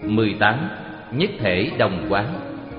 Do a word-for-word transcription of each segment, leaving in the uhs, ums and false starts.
mười tám. Nhất thể đồng quán.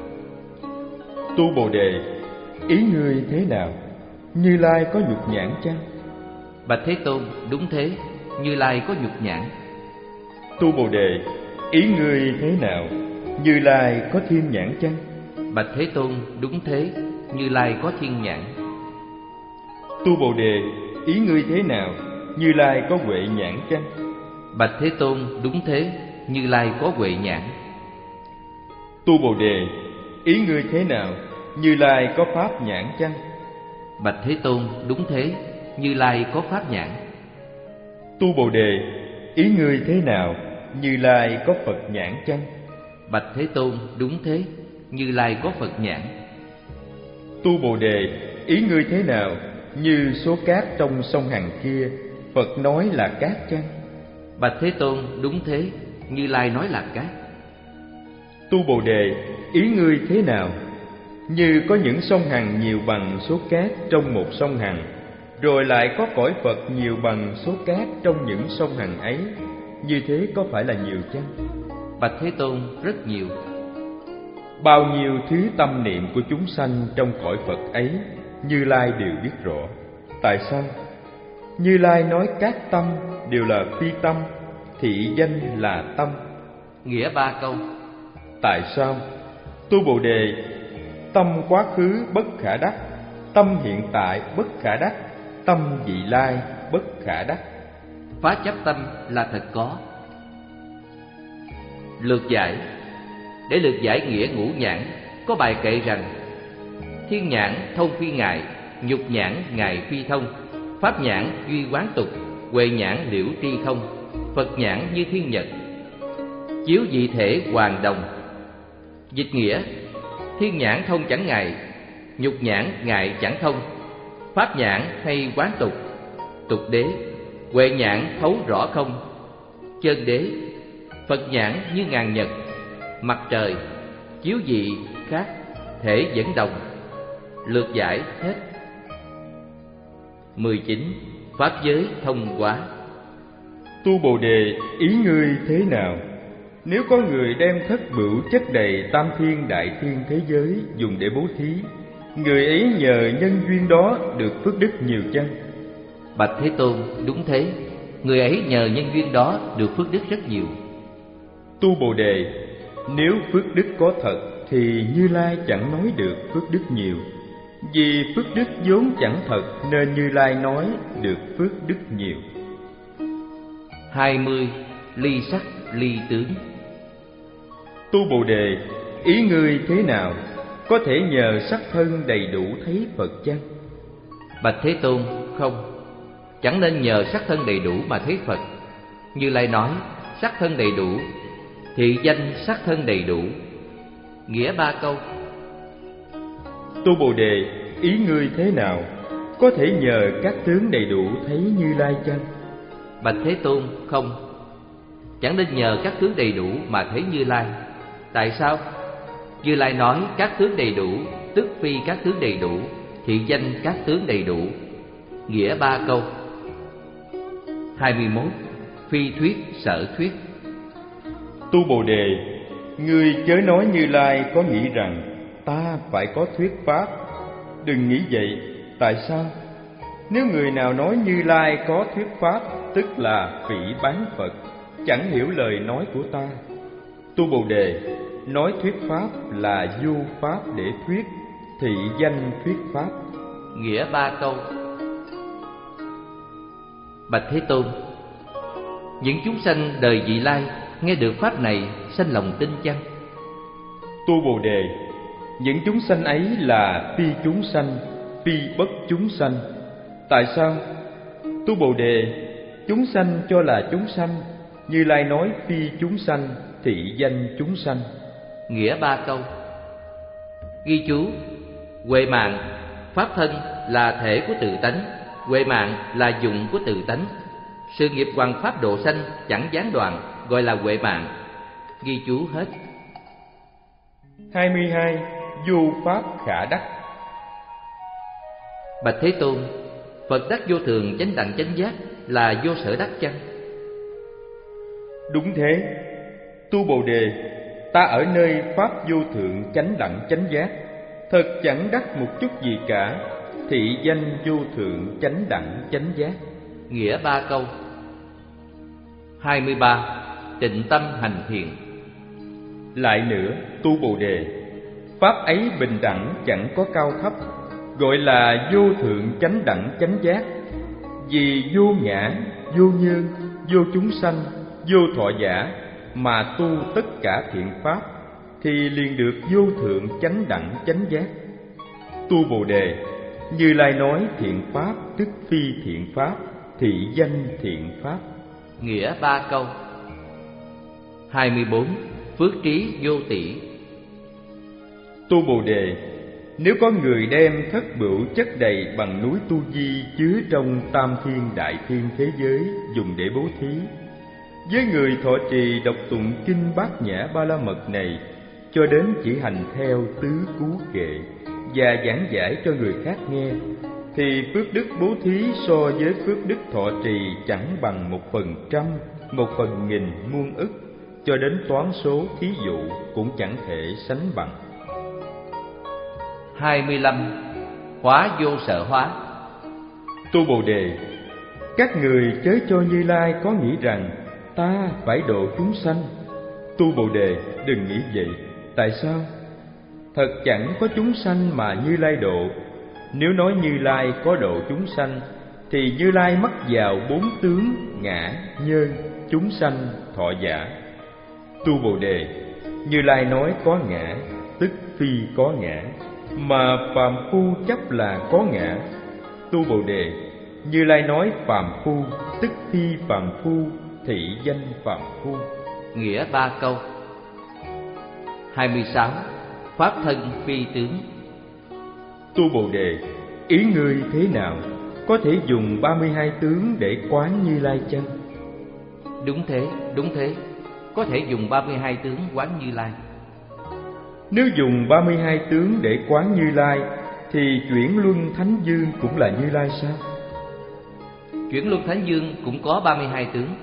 Tu Bồ Đề, ý ngươi thế nào? Như Lai có nhục nhãn chăng? Bạch Thế Tôn, đúng thế, Như Lai có nhục nhãn. Tu Bồ Đề, ý ngươi thế nào? Như Lai có thiên nhãn chăng? Bạch Thế Tôn, đúng thế, Như Lai có thiên nhãn. Tu Bồ Đề, ý ngươi thế nào? Như Lai có huệ nhãn chăng? Bạch Thế Tôn, đúng thế, Như Lai có huệ nhãn. Tu Bồ Đề, ý ngươi thế nào? Như Lai có pháp nhãn chăng? Bạch Thế Tôn, đúng thế, Như Lai có pháp nhãn. Tu Bồ Đề, ý ngươi thế nào? Như Lai có Phật nhãn chăng? Bạch Thế Tôn, đúng thế, Như Lai có Phật nhãn. Tu Bồ Đề, ý ngươi thế nào? Như số cát trong sông Hằng kia, Phật nói là cát chăng? Bạch Thế Tôn, đúng thế, Như Lai nói là cát. Tu Bồ Đề, ý ngươi thế nào? Như có những sông Hằng nhiều bằng số cát trong một sông Hằng, rồi lại có cõi Phật nhiều bằng số cát trong những sông Hằng ấy, như thế có phải là nhiều chăng? Bạch Thế Tôn, rất nhiều. Bao nhiêu thứ tâm niệm của chúng sanh trong cõi Phật ấy, Như Lai đều biết rõ. Tại sao? Như Lai nói các tâm đều là phi tâm, thị danh là tâm. Nghĩa ba câu. Tại sao? Tu Bồ Đề, tâm quá khứ bất khả đắc, tâm hiện tại bất khả đắc, tâm vị lai bất khả đắc. Phá chấp tâm là thật có. Lược giải. Để lược giải nghĩa ngũ nhãn, có bài kệ rằng: thiên nhãn thông phi ngại, nhục nhãn ngài phi thông, pháp nhãn duy quán tục, huệ nhãn liễu tri không, Phật nhãn như thiên nhật, chiếu dị thể hoàng đồng. Dịch nghĩa: thiên nhãn thông chẳng ngại, nhục nhãn ngại chẳng thông, pháp nhãn hay quán tục, tục đế, huệ nhãn thấu rõ không, chân đế, Phật nhãn như ngàn nhật, mặt trời, chiếu dị khác, thể dẫn đồng. Lược giải hết. mười chín. Pháp giới thông quá. Tu Bồ Đề, ý ngươi thế nào? Nếu có người đem thất bửu chất đầy tam thiên đại thiên thế giới dùng để bố thí, người ấy nhờ nhân duyên đó được phước đức nhiều chăng? Bạch Thế Tôn, đúng thế, người ấy nhờ nhân duyên đó được phước đức rất nhiều. Tu Bồ Đề, nếu phước đức có thật thì Như Lai chẳng nói được phước đức nhiều. Vì phước đức vốn chẳng thật nên Như Lai nói được phước đức nhiều. Hai mươi. Ly sắc ly tướng. Tu Bồ Đề, ý ngươi thế nào? Có thể nhờ sắc thân đầy đủ thấy Phật chăng? Bạch Thế Tôn, không, chẳng nên nhờ sắc thân đầy đủ mà thấy Phật. Như Lai nói sắc thân đầy đủ, thị danh sắc thân đầy đủ. Nghĩa ba câu. Tu Bồ Đề, ý ngươi thế nào? Có thể nhờ các tướng đầy đủ thấy Như Lai chăng? Bạch Thế Tôn, không, chẳng nên nhờ các tướng đầy đủ mà thấy Như Lai. Tại sao? Như Lai nói các tướng đầy đủ, tức phi các tướng đầy đủ, thị danh các tướng đầy đủ. Nghĩa ba câu. Hai mươi mốt. Phi thuyết sở thuyết. Tu Bồ Đề, ngươi chớ nói Như Lai có nghĩ rằng ta phải có thuyết pháp. Đừng nghĩ vậy. Tại sao? Nếu người nào nói Như Lai có thuyết pháp, tức là phỉ báng Phật, chẳng hiểu lời nói của ta. Tu Bồ Đề, nói thuyết pháp là vô pháp để thuyết, thị danh thuyết pháp. Nghĩa ba câu. Bạch Thế Tôn, những chúng sanh đời vị lai nghe được pháp này sanh lòng tin chăng? Tu Bồ Đề, những chúng sanh ấy là phi chúng sanh, phi bất chúng sanh. Tại sao? Tu Bồ Đề, chúng sanh cho là chúng sanh, Như Lai nói phi chúng sanh, thị danh chúng sanh. Nghĩa ba câu. Ghi chú: huệ mạng, pháp thân là thể của tự tánh, huệ mạng là dụng của tự tánh. Sự nghiệp hoằng pháp độ sanh chẳng gián đoạn, gọi là huệ mạng. Ghi chú hết. Hai mươi hai. Vô pháp khả đắc. Bạch Thế Tôn, Phật đắc vô thường chánh đẳng chánh giác là vô sở đắc chăng? Đúng thế. Tu Bồ Đề, ta ở nơi pháp vô thượng chánh đẳng chánh giác, thật chẳng đắc một chút gì cả, thị danh vô thượng chánh đẳng chánh giác. Nghĩa ba câu. hai mươi ba. Tịnh tâm hành thiện. Lại nữa, Tu Bồ Đề, pháp ấy bình đẳng chẳng có cao thấp, gọi là vô thượng chánh đẳng chánh giác. Vì vô ngã, vô nhân, vô chúng sanh, vô thọ giả mà tu tất cả thiện pháp, thì liền được vô thượng chánh đẳng chánh giác. Tu Bồ Đề, Như Lai nói thiện pháp tức phi thiện pháp, thị danh thiện pháp. Nghĩa ba câu. hai mươi bốn. Phước trí vô tỷ. Tu Bồ Đề, nếu có người đem thất bửu chất đầy bằng núi Tu Di chứa trong tam thiên đại thiên thế giới dùng để bố thí, với người thọ trì đọc tụng kinh Bát Nhã Ba La Mật này cho đến chỉ hành theo tứ cú kệ và giảng giải cho người khác nghe, thì phước đức bố thí so với phước đức thọ trì chẳng bằng một phần trăm, một phần nghìn muôn ức, cho đến toán số thí dụ cũng chẳng thể sánh bằng. hai mươi lăm. Hóa vô sợ hóa. Tu Bồ Đề, các người chớ cho Như Lai có nghĩ rằng ta phải độ chúng sanh. Tu Bồ Đề, đừng nghĩ vậy. Tại sao? Thật chẳng có chúng sanh mà Như Lai độ. Nếu nói Như Lai có độ chúng sanh, thì Như Lai mắc vào bốn tướng ngã, nhân, chúng sanh, thọ giả. Tu Bồ Đề, Như Lai nói có ngã, tức phi có ngã, mà phàm phu chấp là có ngã. Tu Bồ Đề, Như Lai nói phàm phu, tức phi phàm phu, thị danh phàm phu. Nghĩa ba câu. hai mươi sáu. Pháp thân phi tướng. Tu Bồ Đề, ý ngươi thế nào? Có thể dùng ba mươi hai tướng để quán Như Lai chăng? Đúng thế, đúng thế. Có thể dùng ba mươi hai tướng quán Như Lai. Nếu dùng ba mươi hai tướng để quán Như Lai, thì chuyển luân thánh dương cũng là Như Lai sao? Chuyển luân thánh dương cũng có ba mươi hai tướng.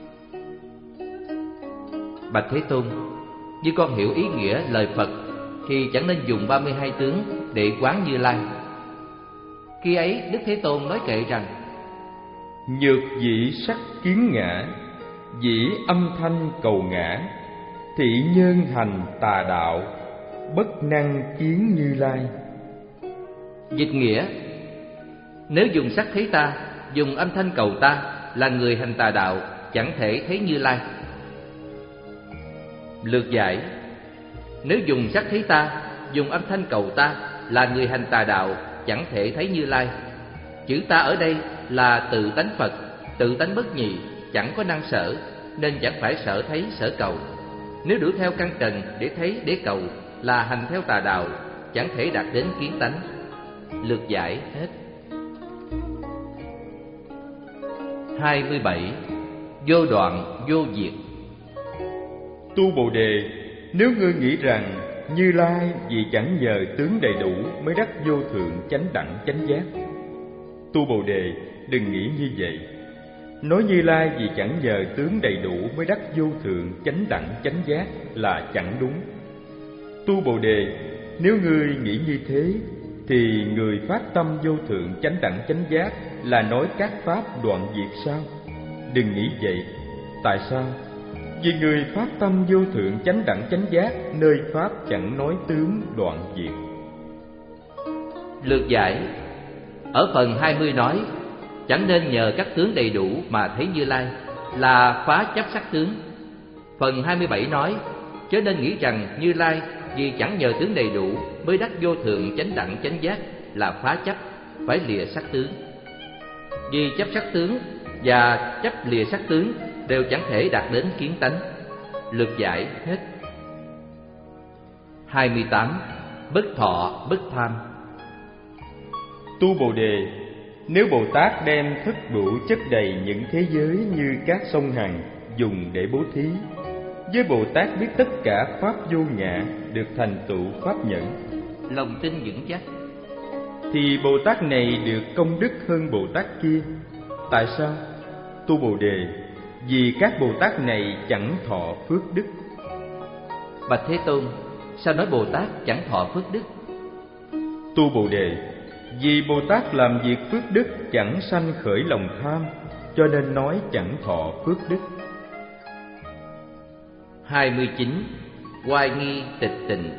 Bạch Thế Tôn, như con hiểu ý nghĩa lời Phật thì chẳng nên dùng ba mươi hai tướng để quán Như Lai. Khi ấy Đức Thế Tôn nói kệ rằng: Nhược dĩ sắc kiến ngã, dĩ âm thanh cầu ngã, thị nhân hành tà đạo, bất năng kiến Như Lai. Dịch nghĩa: nếu dùng sắc thấy ta, dùng âm thanh cầu ta, là người hành tà đạo, chẳng thể thấy Như Lai. Lược giải: nếu dùng sắc thấy ta, dùng âm thanh cầu ta, là người hành tà đạo, chẳng thể thấy Như Lai. Chữ ta ở đây là tự tánh Phật, tự tánh bất nhị, chẳng có năng sở, nên chẳng phải sở thấy sở cầu. Nếu đuổi theo căn trần để thấy để cầu, là hành theo tà đạo, chẳng thể đạt đến kiến tánh. Lược giải hết. hai mươi bảy. Vô đoạn vô diệt. Tu Bồ Đề, nếu ngươi nghĩ rằng Như Lai vì chẳng nhờ tướng đầy đủ mới đắc vô thượng chánh đẳng chánh giác. Tu Bồ Đề, đừng nghĩ như vậy. Nói Như Lai vì chẳng nhờ tướng đầy đủ mới đắc vô thượng chánh đẳng chánh giác là chẳng đúng. Tu Bồ Đề, nếu ngươi nghĩ như thế, thì người phát tâm vô thượng chánh đẳng chánh giác là nói các pháp đoạn diệt sao? Đừng nghĩ vậy. Tại sao? Vì người phát tâm vô thượng chánh đẳng chánh giác, nơi pháp chẳng nói tướng đoạn diệt. Lược giải: ở phần hai mươi nói chẳng nên nhờ các tướng đầy đủ mà thấy Như Lai, là phá chấp sắc tướng. Phần hai mươi bảy nói chớ nên nghĩ rằng Như Lai vì chẳng nhờ tướng đầy đủ mới đắc vô thượng chánh đẳng chánh giác, là phá chấp, phải lìa sắc tướng. Vì chấp sắc tướng và chấp lìa sắc tướng đều chẳng thể đạt đến kiến tánh. Lược giải hết. hai mươi tám. Bất thọ bất tham. Tu Bồ Đề, nếu Bồ Tát đem thất bửu chất đầy những thế giới như các sông Hằng dùng để bố thí, với Bồ Tát biết tất cả pháp vô ngã được thành tựu pháp nhẫn, lòng tin vững chắc, thì Bồ Tát này được công đức hơn Bồ Tát kia. Tại sao? Tu Bồ Đề, vì các Bồ Tát này chẳng thọ phước đức. Bạch Thế Tôn, sao nói Bồ Tát chẳng thọ phước đức? Tu Bồ Đề, vì Bồ Tát làm việc phước đức chẳng sanh khởi lòng tham, cho nên nói chẳng thọ phước đức. hai mươi chín. Oai nghi tịch tịnh.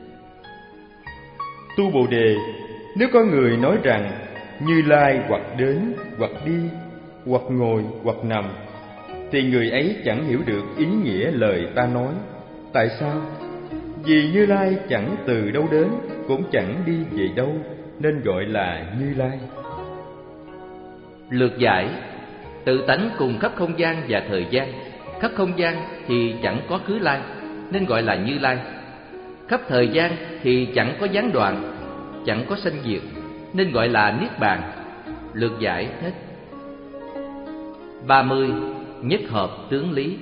Tu Bồ Đề, nếu có người nói rằng Như Lai hoặc đến, hoặc đi, hoặc ngồi, hoặc nằm, thì người ấy chẳng hiểu được ý nghĩa lời ta nói. Tại sao? Vì Như Lai chẳng từ đâu đến, cũng chẳng đi về đâu, nên gọi là Như Lai. Lược giải. Tự tánh cùng khắp không gian và thời gian. Khắp không gian thì chẳng có khứ lai, nên gọi là Như Lai. Khắp thời gian thì chẳng có gián đoạn, chẳng có sanh diệt, nên gọi là Niết Bàn. Lược giải hết. ba mươi. Nhất hợp tướng lý.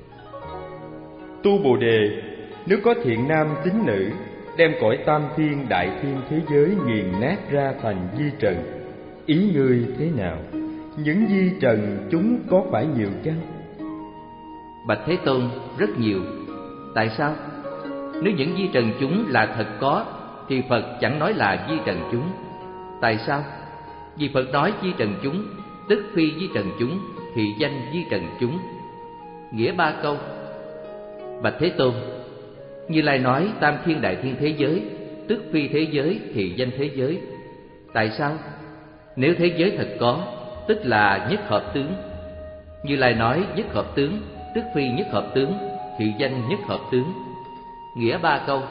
Tu Bồ Đề, nếu có thiện nam tín nữ đem cõi tam thiên đại thiên thế giới nghiền nát ra thành vi trần, ý ngươi thế nào? Những vi trần chúng có phải nhiều chăng? Bạch Thế Tôn, rất nhiều. Tại sao? Nếu những vi trần chúng là thật có, thì Phật chẳng nói là vi trần chúng. Tại sao? Vì Phật nói vi trần chúng, tức phi vi trần chúng, thì danh vi trần chúng. Nghĩa ba câu. Bạch Thế Tôn, Như Lai nói tam thiên đại thiên thế giới, tức phi thế giới, thì danh thế giới. Tại sao? Nếu thế giới thật có, tức là nhất hợp tướng. Như Lai nói nhất hợp tướng, tức phi nhất hợp tướng, thì danh nhất hợp tướng. Nghĩa ba câu.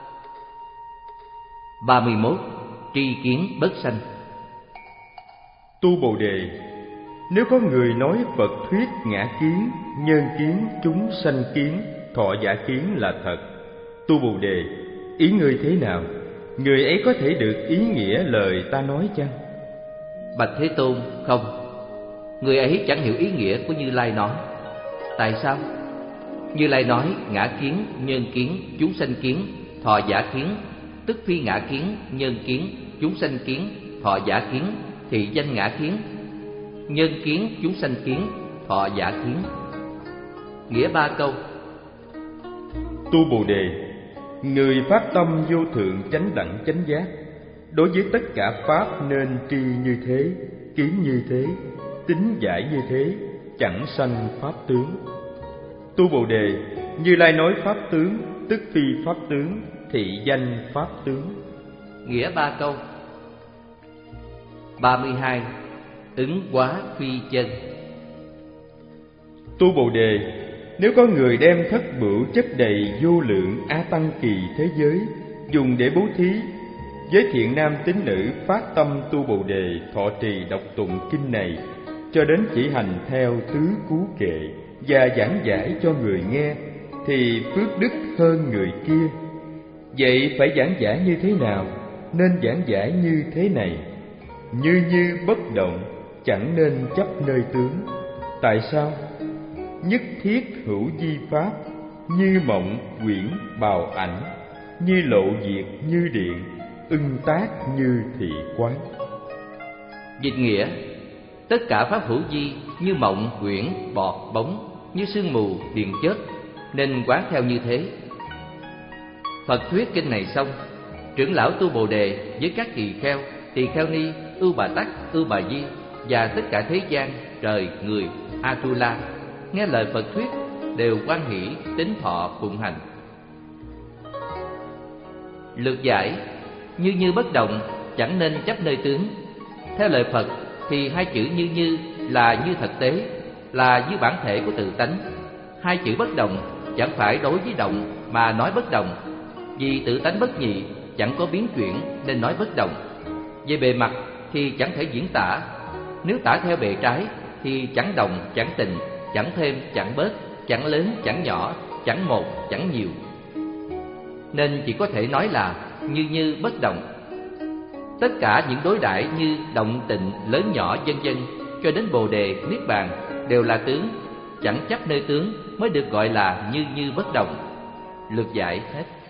ba mươi mốt. Tri kiến bất sanh. Tu Bồ Đề, nếu có người nói Phật thuyết ngã kiến, nhân kiến, chúng sanh kiến, thọ giả kiến là thật, Tu Bồ Đề, ý ngươi thế nào? Người ấy có thể được ý nghĩa lời ta nói chăng? Bạch Thế Tôn, không. Người ấy chẳng hiểu ý nghĩa của Như Lai nói. Tại sao? Như Lai nói ngã kiến, nhân kiến, chúng sanh kiến, thọ giả kiến, tức phi ngã kiến, nhân kiến, chúng sanh kiến, thọ giả kiến, thì danh ngã kiến. Nhân kiến, chúng sanh kiến, thọ giả kiến. Nghĩa ba câu. Tu Bồ Đề, người phát tâm vô thượng chánh đẳng chánh giác, đối với tất cả pháp nên tri như thế, kiến như thế, tính giải như thế, chẳng sanh pháp tướng. Tu Bồ Đề, Như Lai nói pháp tướng, tức phi pháp tướng, thị danh pháp tướng. Nghĩa ba câu. ba mươi hai. Ứng quá phi chân. Tu Bồ Đề, nếu có người đem thất bửu chất đầy vô lượng a tăng kỳ thế giới, dùng để bố thí, với thiện nam tín nữ phát tâm tu Bồ Đề, thọ trì đọc tụng kinh này, cho đến chỉ hành theo tứ cú kệ và giảng giải cho người nghe, thì phước đức hơn người kia. Vậy phải giảng giải như thế nào? Nên giảng giải như thế này: như như bất động, chẳng nên chấp nơi tướng. Tại sao? Nhất thiết hữu di pháp, như mộng quyển bào ảnh, như lộ diệt như điện, ưng tác như thị quán. Dịch nghĩa: tất cả pháp hữu vi như mộng, quyển, bọt, bóng, như sương mù, điện chớp, nên quán theo như thế. Phật thuyết kinh này xong, trưởng lão Tu Bồ Đề với các tỳ kheo, tỳ kheo ni, ưu bà tắc, ưu bà di và tất cả thế gian, trời, người, Atula nghe lời Phật thuyết đều hoan hỷ tín thọ phụng hành. Lược giải: như như bất động, chẳng nên chấp nơi tướng. Theo lời Phật thì hai chữ như như là như thực tế, là như bản thể của tự tánh. Hai chữ bất động chẳng phải đối với động mà nói bất động, vì tự tánh bất nhị, chẳng có biến chuyển nên nói bất động. Về bề mặt thì chẳng thể diễn tả, nếu tả theo bề trái thì chẳng động chẳng tịnh, chẳng thêm chẳng bớt, chẳng lớn chẳng nhỏ, chẳng một chẳng nhiều, nên chỉ có thể nói là như như bất động. Tất cả những đối đãi như động tịnh, lớn nhỏ vân vân cho đến Bồ Đề, Niết Bàn đều là tướng, chẳng chấp nơi tướng mới được gọi là như như bất động. Lược giải hết.